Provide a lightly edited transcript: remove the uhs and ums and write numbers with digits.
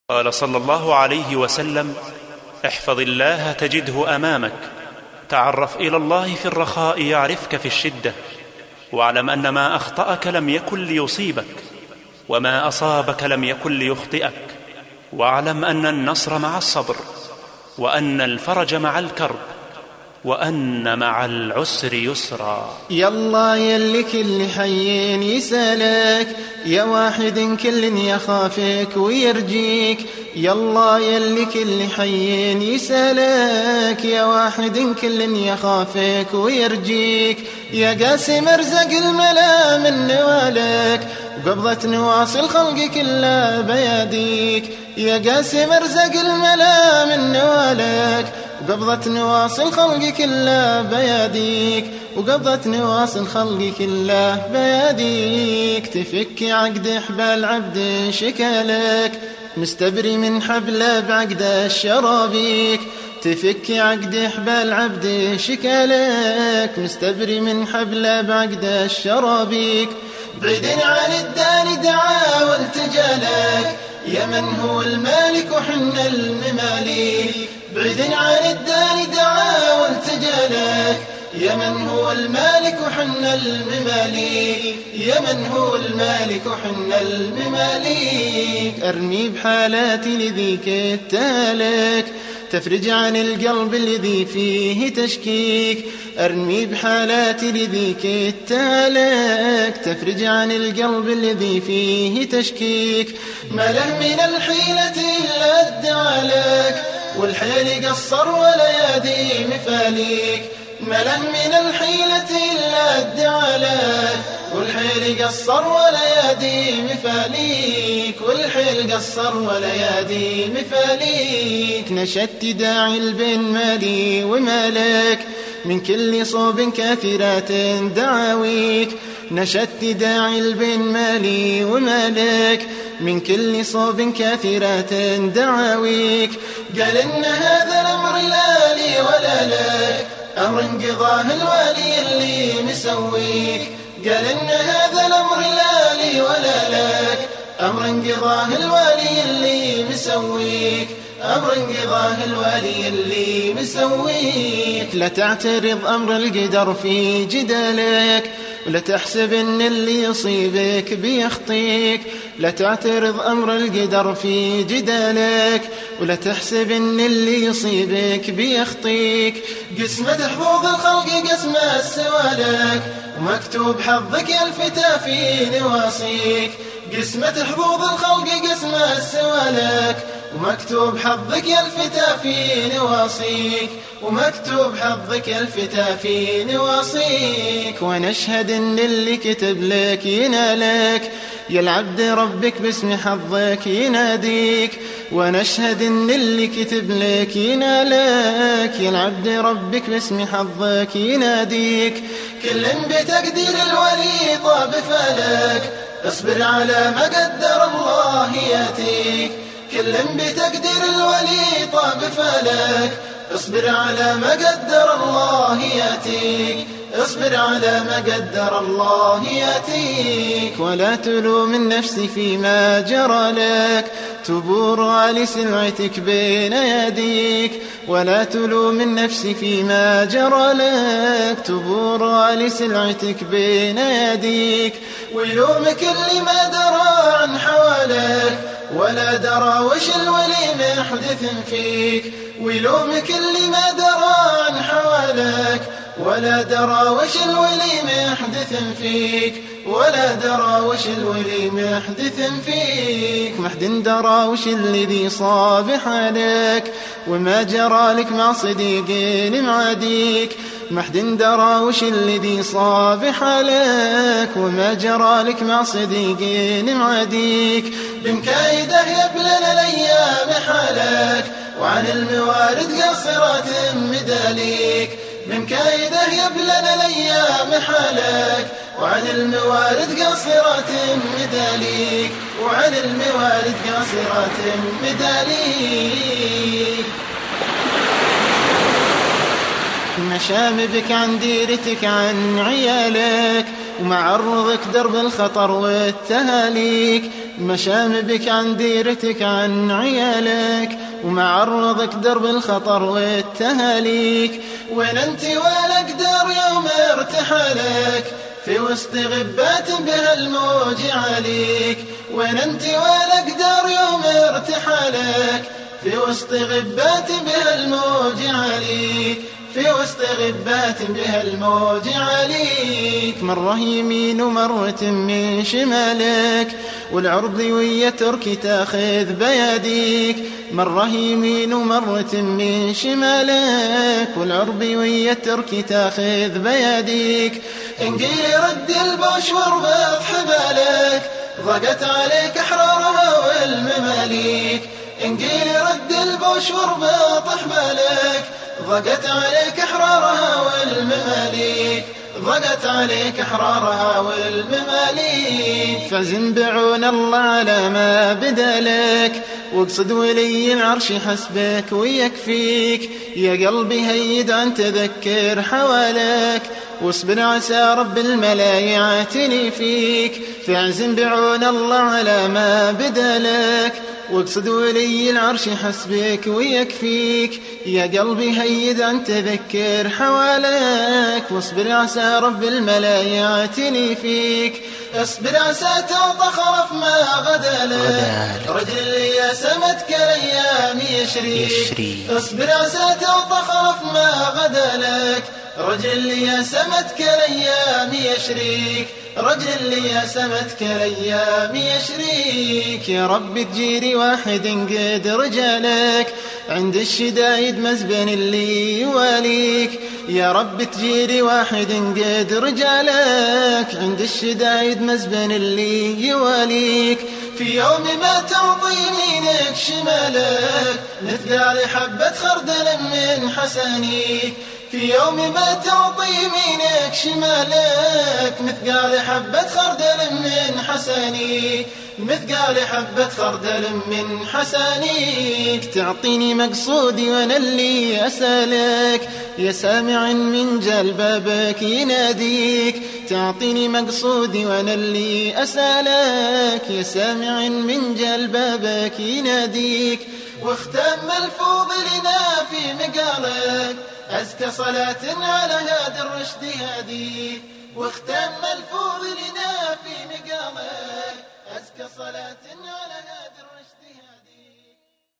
قال صلى الله عليه وسلم: احفظ الله تجده أمامك، تعرف إلى الله في الرخاء يعرفك في الشدة، واعلم أن ما أخطأك لم يكن ليصيبك، وما أصابك لم يكن ليخطئك، واعلم أن النصر مع الصبر، وأن الفرج مع الكرب، وأن مع العسر يسرا. يالله يلي كل حين يسألك، يا واحد كل يخافك ويرجيك. يالله يلي كل حين يسألك، يا واحد كل يخافك ويرجيك. يا قاسم ارزق الملا من نوالك، وقبضة نواصي الخلق كلها بيديك. يا قاسم ارزق الملا من نوالك، وقبضة نواصي الخلق كلها بيديك. وقبضة نواصي الخلق كلها بيديك. تفك عقد حبال عبد شكالك، مستبري من حبله بعقد الشرابيك. تفك عقد حبال عبد شكالك، مستبري من حبله بعقد الشرابيك. بعيد عن الدار دعا والتجالك، يا من هو المالك وحنا المماليك. بعيد عن الدار دعا والتجالك، يا من هو المالك وحنا المماليك. يا من هو المالك وحنا المماليك. أرمي بحالاتي لذيك التالك، تفرج عن القلب الذي فيه تشكيك. أرمي بحالاتي لذيك التالك، تفرج عن القلب الذي فيه تشكيك. ما له من الحيلة إلا الدعالك، والحيل قصر ولا يدي مفاليك. ما له من الحيلة إلا الدعالك، والحيل قصر ولا يدي مفاليك. والحيل قصر ولا يدي مفاليك. نشدت داعي البن مالي ومالك، من كل صوب كثيرات دعاويك. نشدت داعي البن مالي ومالك، من كل صوب كثيرات دعاويك. قال إن هذا الأمر لا لي ولا لك، أمر انقضاه الوالي اللي مسويك. قال إن هذا الأمر لا لي ولا لك، أمر انقضاه الوالي اللي مسويك. أمر انقضاه الوالي اللي مسويك. لا تعترض أمر القدر في جدالك، ولا تحسب إن اللي يصيبك بيخطيك. لا تعترض أمر القدر في جدالك، ولا تحسب إن اللي يصيبك بيخطيك. قسمة حظوظ الخلق قسمة سوالك، ومكتوب حظك يا الفتى في نواصيك. قسمة حظوظ الخلق قسمة سوالك، ومكتوب حظك يا الفتى في نواصيك. ومكتوب حظك يا الفتى في نواصيك. ونشهد إن اللي كتب لك ينالك، يا العبد ربك باسم حظك يناديك. ونشهد إن اللي كتب لك ينالك، يا العبد ربك باسم حظك يناديك. كل بتقدير الولي طاب فلك، اصبر على ما قدر الله ياتيك. كل بتقدير الولي طاب فلك، اصبر على ما قدر الله ياتيك. اصبر على ما قدر الله ياتيك. ولا تلوم النفس فيما جرى لك، تبور لسمعتك بين يديك. ولا تلوم النفس فيما جرى لك، تبور لسمعتك بين يديك. ويلومك اللي ما درى عن حوالك، ولا درى وش الولي محدث فيك. ويلومك اللي ما درى عن حوالك، ولا درى وش الولي محدث فيك. ولا درى وش الولي محدث فيك. محد درى وش الذي صاب حالك، وما جرى لك مع صديق معاديك. محد درى وش الذي صاب حالك، وما جرى لك مع صديق معاديك. بمكايده يبلن الأيام حالك، وعن الموارد قصرات مداليك. بمكايده يبلن الأيام حالك، وعن الموارد قصرات مداليك. وعن الموارد قصرات مداليك. مشام بك عن ديرتك عن عيالك، ومعرضك درب الخطر والتهاليك. مشام بك عن ديرتك عن عيالك، ومعرضك درب الخطر والتهاليك. وين انت ولا اقدر يوم ارتحالك في وسط غبات بها الموج عليك. وين انت ولا اقدر يوم ارتحالك في وسط غبات بها الموج عليك. في وسط غبات بها الموج عليك. مرة يمين ومرة من شمالك، والعرض ويا تركي تاخذ بيديك. مرة يمين ومرة من شمالك، والعرض ويا تركي تاخذ بيديك. انقلي رد البوش واربط حبالك، ضاقت عليك احرارها والمماليك. انقلي رد البوش واربط حبالك، ضاقت عليك احرارها والمماليك. ضاقت عليك احرارها والمماليك. فاعزم بعون الله على ما بدالك، واقصد ولي العرش حسبك ويكفيك. يا قلبي هيد عن تذكر حوالك، واصبر عسى رب الملا يعتني فيك. فاعزم بعون الله على ما بدالك، واقصد ولي العرش حسبك ويكفيك. يا قلبي هيد عن تذكر حوالك، واصبر عسى رب الملا يعتني فيك. اصبر عسى تعطى خرف ما غدالك، رجل اللي سمتك الايام يشريك. اصبر عسى تعطى خرف ما غدالك، رجل اللي سمتك الايام يشريك. رجل اللي سمتك الايام يشريك. يا رب تجيري واحد قد رجالك، عند الشدايد مزبن اللي يواليك. يا رب تجيري واحد قد رجالك، عند الشدايد مزبن اللي يواليك. في يوم ما تعطي يمينك شمالك، مثقال حبة خردل من حسنيك. في يوم ما تعطي يمينك شمالك، مثقال حبة خردل من حسنيك. مثقال حبة خردل من حسنيك. تعطيني مقصودي وانا اللي اسالك، يا سامع من جال بابك يناديك. تعطيني مقصودي وانا اللي اسالك، يا سامع من جال بابك يناديك. واختم ملفوظ لنا في مقالك، أزكى صلاة على هادي الرشد هاديك. واختم ملفوظ لنا في مقامك، أزكى صلاة